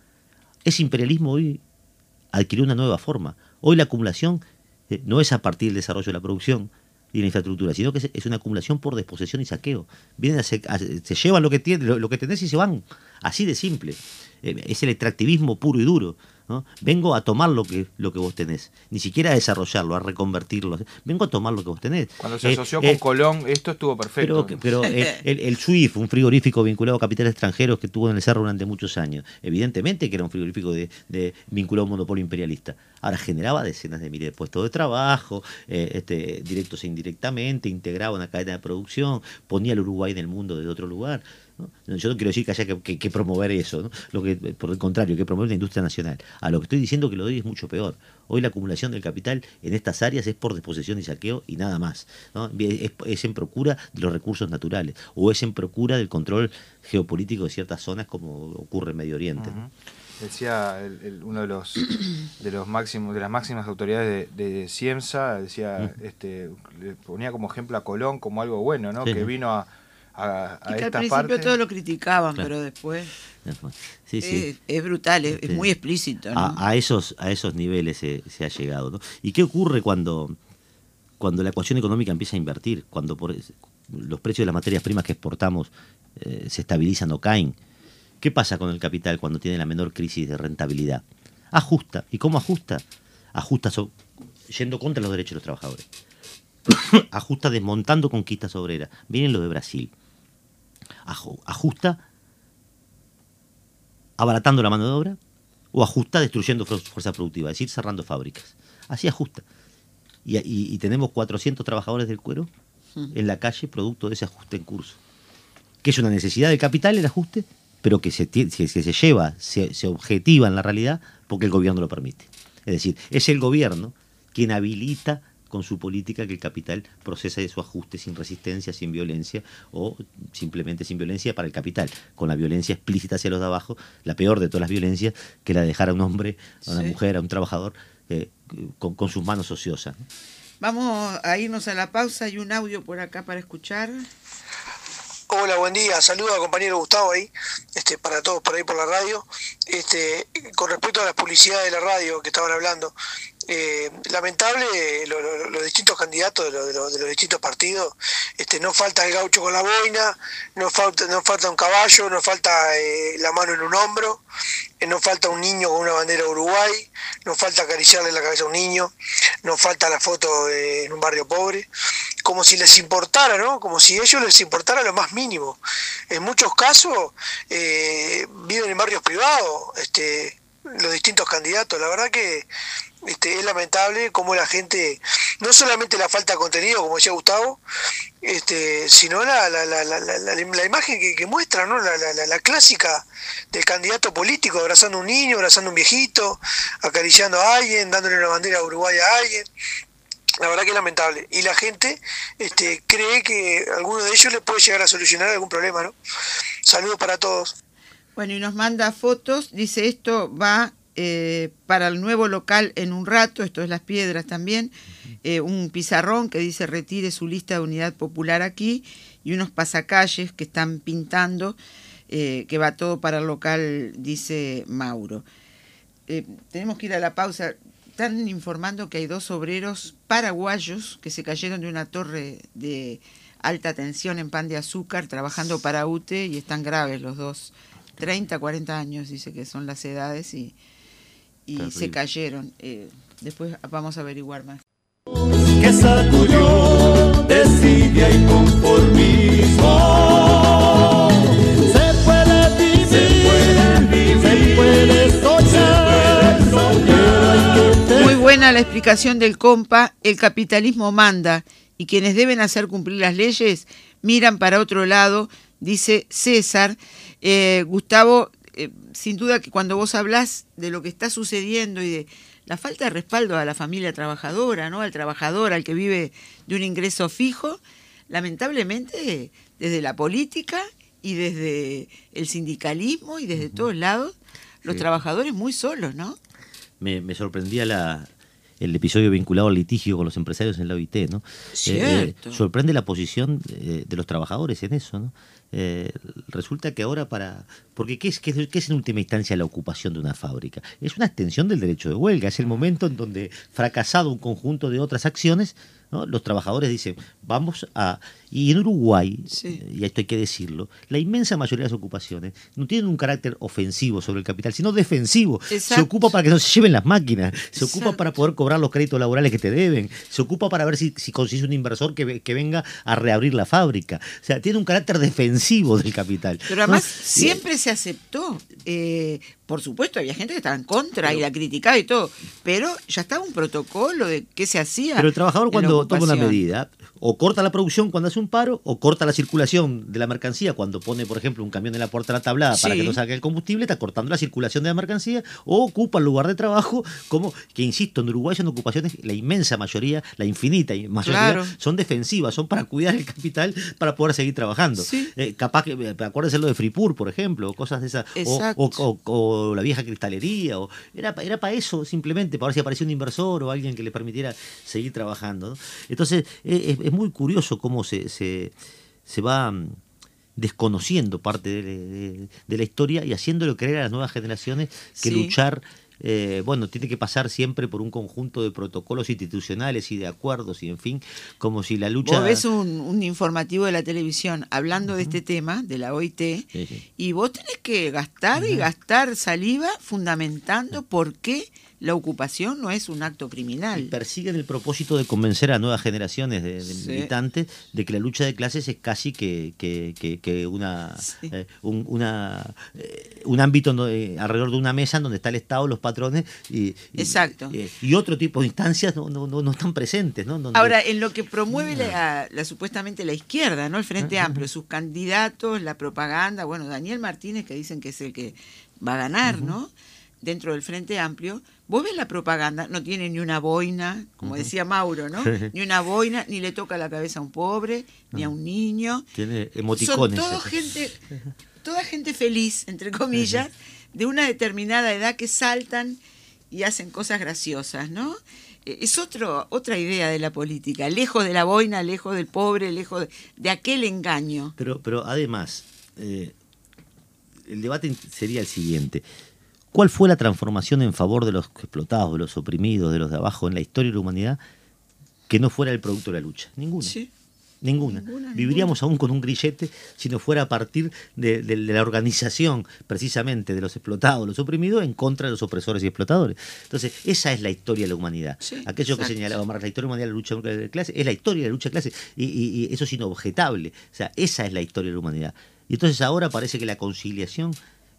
Ese imperialismo hoy adquirió una nueva forma. Hoy la acumulación no es a partir del desarrollo de la producción y de la infraestructura, sino que es una acumulación por desposesión y saqueo. Vienen se llevan lo que tenés y se van. Así de simple. Es el extractivismo puro y duro, ¿no? Vengo a tomar lo que vos tenés, ni siquiera a desarrollarlo, a reconvertirlo. Vengo a tomar lo que vos tenés. Cuando se asoció con Colón, esto estuvo perfecto. Pero el SWIFT, un frigorífico vinculado a capitales extranjeros que tuvo en el Cerro durante muchos años, evidentemente que era un frigorífico vinculado a un monopolio imperialista. Ahora generaba decenas de miles de puestos de trabajo, directos e indirectamente, integraba una cadena de producción, ponía al Uruguay en el mundo desde otro lugar, ¿no? Yo no quiero decir que haya que promover eso, ¿no? Por el contrario, que promover la industria nacional. A lo que estoy diciendo que lo de hoy es mucho peor. Hoy la acumulación del capital en estas áreas es por desposesión y saqueo y nada más, ¿no? Es en procura de los recursos naturales o es en procura del control geopolítico de ciertas zonas, como ocurre en Medio Oriente, ¿no? Decía uno de las máximas autoridades de CIEMSA, decía, le ponía como ejemplo a Colón como algo bueno, ¿no? Sí, que vino a y que esta al parte. principio todos lo criticaban, claro, pero después sí. Es brutal, es muy explícito, ¿no? A esos niveles se ha llegado, ¿no? ¿Y qué ocurre cuando la ecuación económica empieza a invertir? Cuando los precios de las materias primas que exportamos se estabilizan o caen. ¿Qué pasa con el capital cuando tiene la menor crisis de rentabilidad? Ajusta. ¿Y cómo ajusta? Ajusta yendo contra los derechos de los trabajadores. Ajusta desmontando conquistas obreras. Miren lo de Brasil. Ajusta abaratando la mano de obra o ajusta destruyendo fuerza productiva, es decir, cerrando fábricas. Así ajusta. Y tenemos 400 trabajadores del cuero en la calle producto de ese ajuste en curso. Que es una necesidad del capital el ajuste, pero que se lleva, se objetiva en la realidad porque el gobierno lo permite. Es decir, es el gobierno quien habilita con su política que el capital procese su ajuste sin resistencia, sin violencia o simplemente sin violencia para el capital, con la violencia explícita hacia los de abajo, la peor de todas las violencias, que la de dejar a un hombre, a una mujer, a un trabajador con sus manos ociosas, ¿no? Vamos a irnos a la pausa. Hay un audio por acá para escuchar. Hola, buen día. Saludos al compañero Gustavo ahí, para todos por ahí por la radio. Con respecto a las publicidades de la radio que estaban hablando, lamentable los distintos candidatos de los distintos partidos. No falta el gaucho con la boina, no falta un caballo, no falta la mano en un hombro, no falta un niño con una bandera de Uruguay, no falta acariciarle la cabeza a un niño, no falta la foto en un barrio pobre, como si les importara, ¿no? Como si a ellos les importara lo más mínimo. En muchos casos viven en barrios privados, los distintos candidatos. La verdad que es lamentable cómo la gente, no solamente la falta de contenido, como decía Gustavo, sino la imagen que muestra, ¿no? La clásica del candidato político, abrazando a un niño, abrazando a un viejito, acariciando a alguien, dándole una bandera uruguaya a alguien. La verdad que es lamentable. Y la gente cree que alguno de ellos le puede llegar a solucionar algún problema, ¿no? Saludos para todos. Bueno, y nos manda fotos, dice esto va para el nuevo local en un rato, esto es Las Piedras también, un pizarrón que dice retire su lista de Unidad Popular aquí y unos pasacalles que están pintando que va todo para el local, dice Mauro. Tenemos que ir a la pausa. Están informando que hay 2 obreros paraguayos que se cayeron de una torre de alta tensión en Pan de Azúcar trabajando para UTE y están graves los dos. 30, 40 años, dice que son las edades y se cayeron. Después vamos a averiguar más. Que sacudió desidia y conformismo. Se puede vivir, se puede soñar. Muy buena la explicación del compa. El capitalismo manda y quienes deben hacer cumplir las leyes miran para otro lado, dice César. Gustavo, sin duda que cuando vos hablás de lo que está sucediendo y de la falta de respaldo a la familia trabajadora, ¿no? Al trabajador, al que vive de un ingreso fijo, lamentablemente desde la política y desde el sindicalismo y desde todos lados, los trabajadores muy solos, ¿no? Me sorprendía el episodio vinculado al litigio con los empresarios en la OIT, ¿no? Sorprende la posición de los trabajadores en eso, ¿no? Resulta que ahora porque ¿qué es en última instancia la ocupación de una fábrica? Es una extensión del derecho de huelga, es el momento en donde, fracasado un conjunto de otras acciones, ¿no? Los trabajadores dicen, vamos a... Y en Uruguay, y esto hay que decirlo, la inmensa mayoría de las ocupaciones no tienen un carácter ofensivo sobre el capital, sino defensivo. Exacto. Se ocupa para que no se lleven las máquinas, se ocupa para poder cobrar los créditos laborales que te deben, se ocupa para ver si consigues un inversor que venga a reabrir la fábrica. O sea, tiene un carácter defensivo del capital. Pero además siempre se aceptó. Por supuesto, había gente que estaba en contra y la criticaba y todo, pero ya estaba un protocolo de qué se hacía. Pero el trabajador cuando toma una medida, o corta la producción cuando hace un paro, o corta la circulación de la mercancía cuando pone, por ejemplo, un camión en la puerta de la tablada para que no saque el combustible, está cortando la circulación de la mercancía, o ocupa el lugar de trabajo, como que, insisto, en Uruguay son ocupaciones, la inmensa mayoría, la infinita mayoría, son defensivas, son para cuidar el capital para poder seguir trabajando. Capaz que, acuérdense lo de Fripur, por ejemplo, o cosas de esas, o la vieja cristalería, era para eso simplemente, para ver si aparecía un inversor o alguien que le permitiera seguir trabajando, ¿no? Entonces es muy curioso cómo se va desconociendo parte de la historia y haciéndolo creer a las nuevas generaciones que luchar tiene que pasar siempre por un conjunto de protocolos institucionales y de acuerdos y en fin, como si la lucha... Vos ves un informativo de la televisión hablando de este tema, de la OIT, y vos tenés que gastar y gastar saliva fundamentando por qué la ocupación no es un acto criminal. Y persiguen el propósito de convencer a nuevas generaciones de militantes de que la lucha de clases es casi que un ámbito alrededor de una mesa en donde está el Estado, los patrones y otro tipo de instancias no están presentes, ¿no? Ahora, en lo que promueve supuestamente la izquierda, ¿no? El Frente Amplio, sus candidatos, la propaganda, Daniel Martínez, que dicen que es el que va a ganar, ¿no? Dentro del Frente Amplio, vos ves la propaganda, no tiene ni una boina, como decía Mauro, ¿no? Ni una boina, ni le toca la cabeza a un pobre, ni a un niño. Tiene emoticones. Son toda gente feliz, entre comillas, de una determinada edad que saltan y hacen cosas graciosas, ¿no? Es otra idea de la política, lejos de la boina, lejos del pobre, lejos de aquel engaño. Pero además, el debate sería el siguiente. ¿Cuál fue la transformación en favor de los explotados, de los oprimidos, de los de abajo en la historia de la humanidad que no fuera el producto de la lucha? Ninguna. Ninguna. Viviríamos aún con un grillete si no fuera a partir de la organización precisamente de los explotados, los oprimidos, en contra de los opresores y explotadores. Entonces, esa es la historia de la humanidad. Aquello que señalaba Marx, la historia de la humanidad de la lucha de clase, es la historia de la lucha de clase y eso es inobjetable. O sea, esa es la historia de la humanidad. Y entonces ahora parece que la conciliación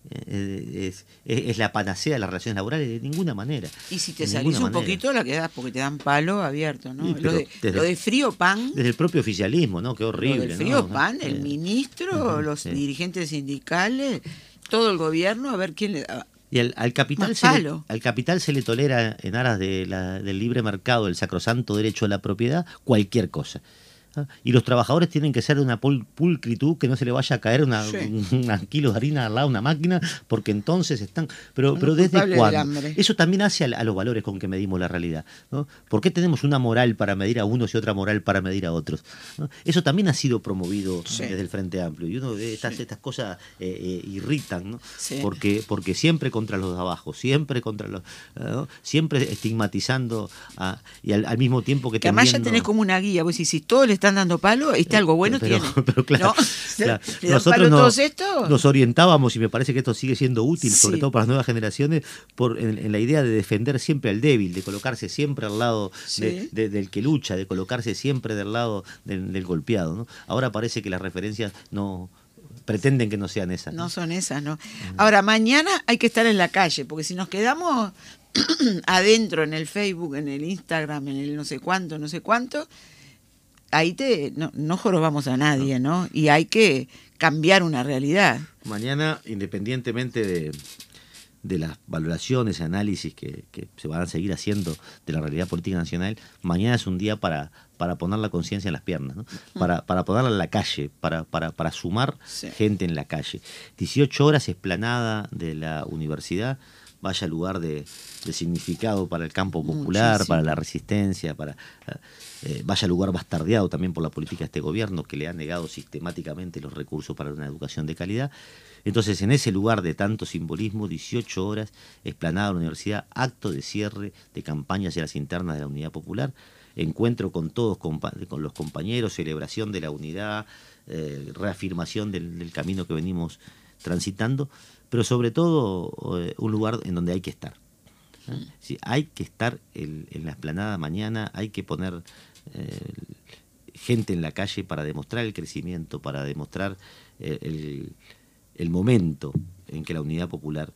es la panacea de las relaciones laborales, de ninguna manera. Y si te salís un poquito la quedás porque te dan palo abierto, ¿no? Lo de Frío Pan. Desde el propio oficialismo, ¿no? Qué horrible. Lo de Frío Pan, el ministro, los dirigentes sindicales, todo el gobierno, a ver quién le da. Y al capital se le tolera, en aras del libre mercado, el sacrosanto derecho a la propiedad, cualquier cosa. Y los trabajadores tienen que ser de una pulcritud que no se le vaya a caer una kilo de harina al lado de una máquina, porque entonces están... Pero ¿desde cuándo? Eso también hace a los valores con que medimos la realidad, ¿no? ¿Por qué tenemos una moral para medir a unos y otra moral para medir a otros, ¿no? Eso también ha sido promovido desde el Frente Amplio. Y uno de estas cosas irritan, ¿no? Sí. Porque siempre contra los de abajo, siempre contra los... ¿no? Siempre estigmatizando y al mismo tiempo que además teniendo... ya tenés como una guía. Vos decís, si todos le están dando palo, algo bueno tiene. Pero claro, ¿no? claro. ¿Le dan palo todos estos? Nos orientábamos, y me parece que esto sigue siendo útil, sobre todo para las nuevas generaciones, en la idea de defender siempre al débil, de colocarse siempre al lado del que lucha, de colocarse siempre del lado del golpeado, ¿no? Ahora parece que las referencias no pretenden que no sean esas. No son esas, ¿no? Ahora, mañana hay que estar en la calle, porque si nos quedamos adentro en el Facebook, en el Instagram, en el no sé cuánto, ahí no jorobamos a nadie, ¿no? Y hay que cambiar una realidad. Mañana, independientemente de las valoraciones y análisis que se van a seguir haciendo de la realidad política nacional, mañana es un día para poner la conciencia en las piernas, ¿no? Para ponerla en la calle, para sumar gente en la calle. 18 horas, explanada de la universidad, vaya lugar de significado para el campo popular, muchísimo, para la resistencia, vaya lugar bastardeado también por la política de este gobierno, que le ha negado sistemáticamente los recursos para una educación de calidad. Entonces, en ese lugar de tanto simbolismo, 18 horas, explanada de la universidad, acto de cierre de campaña hacia las internas de la Unidad Popular, encuentro con todos, con los compañeros, celebración de la unidad, reafirmación del camino que venimos transitando, pero sobre todo un lugar en donde hay que estar. Sí, hay que estar en la explanada mañana, hay que poner gente en la calle para demostrar el crecimiento, para demostrar el momento en que la Unidad Popular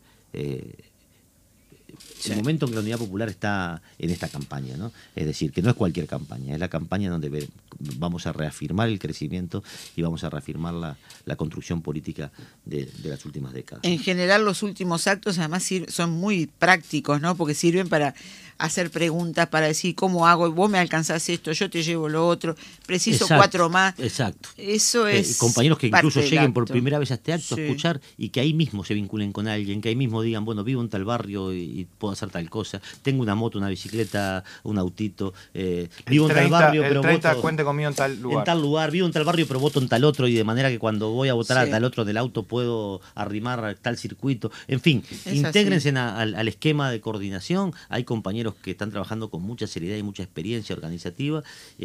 el momento en que la Unidad Popular está en esta campaña, ¿no? Es decir, que no es cualquier campaña, es la campaña donde vamos a reafirmar el crecimiento y vamos a reafirmar la construcción política de las últimas décadas. En general, los últimos actos además son muy prácticos, ¿no? Porque sirven para hacer preguntas, para decir cómo hago, vos me alcanzás esto, yo te llevo lo otro, preciso 4 más. Exacto. Eso es compañeros que incluso lleguen por primera vez a este acto a escuchar, y que ahí mismo se vinculen con alguien, que ahí mismo digan, bueno, vivo en tal barrio y puedo hacer tal cosa, tengo una moto, una bicicleta, un autito, vivo en tal barrio, pero voto, cuente conmigo en tal lugar. En tal lugar, vivo en tal barrio, pero voto en tal otro, y de manera que cuando voy a votar a tal otro del auto puedo arrimar a tal circuito. En fin, intégrense al esquema de coordinación. Hay compañeros que están trabajando con mucha seriedad y mucha experiencia organizativa.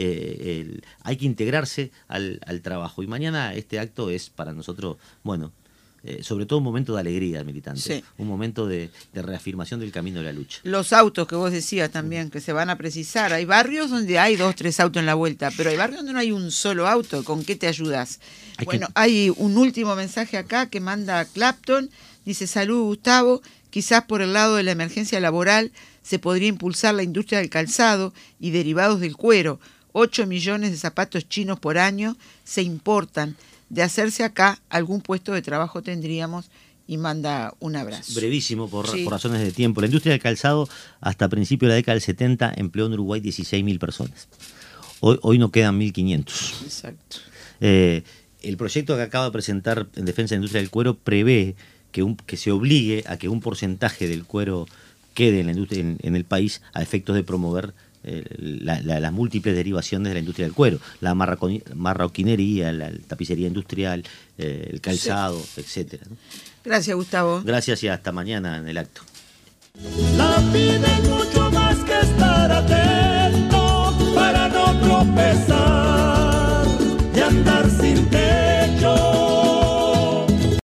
Hay que integrarse al trabajo. Y mañana este acto es para nosotros, bueno, sobre todo un momento de alegría militante, un momento de reafirmación del camino de la lucha. Los autos que vos decías también, que se van a precisar. Hay barrios donde hay 2, 3 autos en la vuelta, pero hay barrios donde no hay un solo auto. ¿Con qué te ayudas? Hay un último mensaje acá que manda Clapton. Dice, salud Gustavo, quizás por el lado de la emergencia laboral se podría impulsar la industria del calzado y derivados del cuero. 8 millones de zapatos chinos por año se importan. De hacerse acá, algún puesto de trabajo tendríamos, y manda un abrazo. Brevísimo, por razones de tiempo. La industria del calzado, hasta principios de la década del 70, empleó en Uruguay 16.000 personas. Hoy no quedan 1.500. Exacto. El proyecto que acaba de presentar en defensa de la industria del cuero prevé que se obligue a que un porcentaje del cuero quede en la industria, en el país, a efectos de promover las múltiples derivaciones de la industria del cuero, la marroquinería, la tapicería industrial, el calzado, etcétera, ¿no? Gracias, Gustavo. Gracias, y hasta mañana en el acto. La vida es mucho más que estar atento para no tropezar.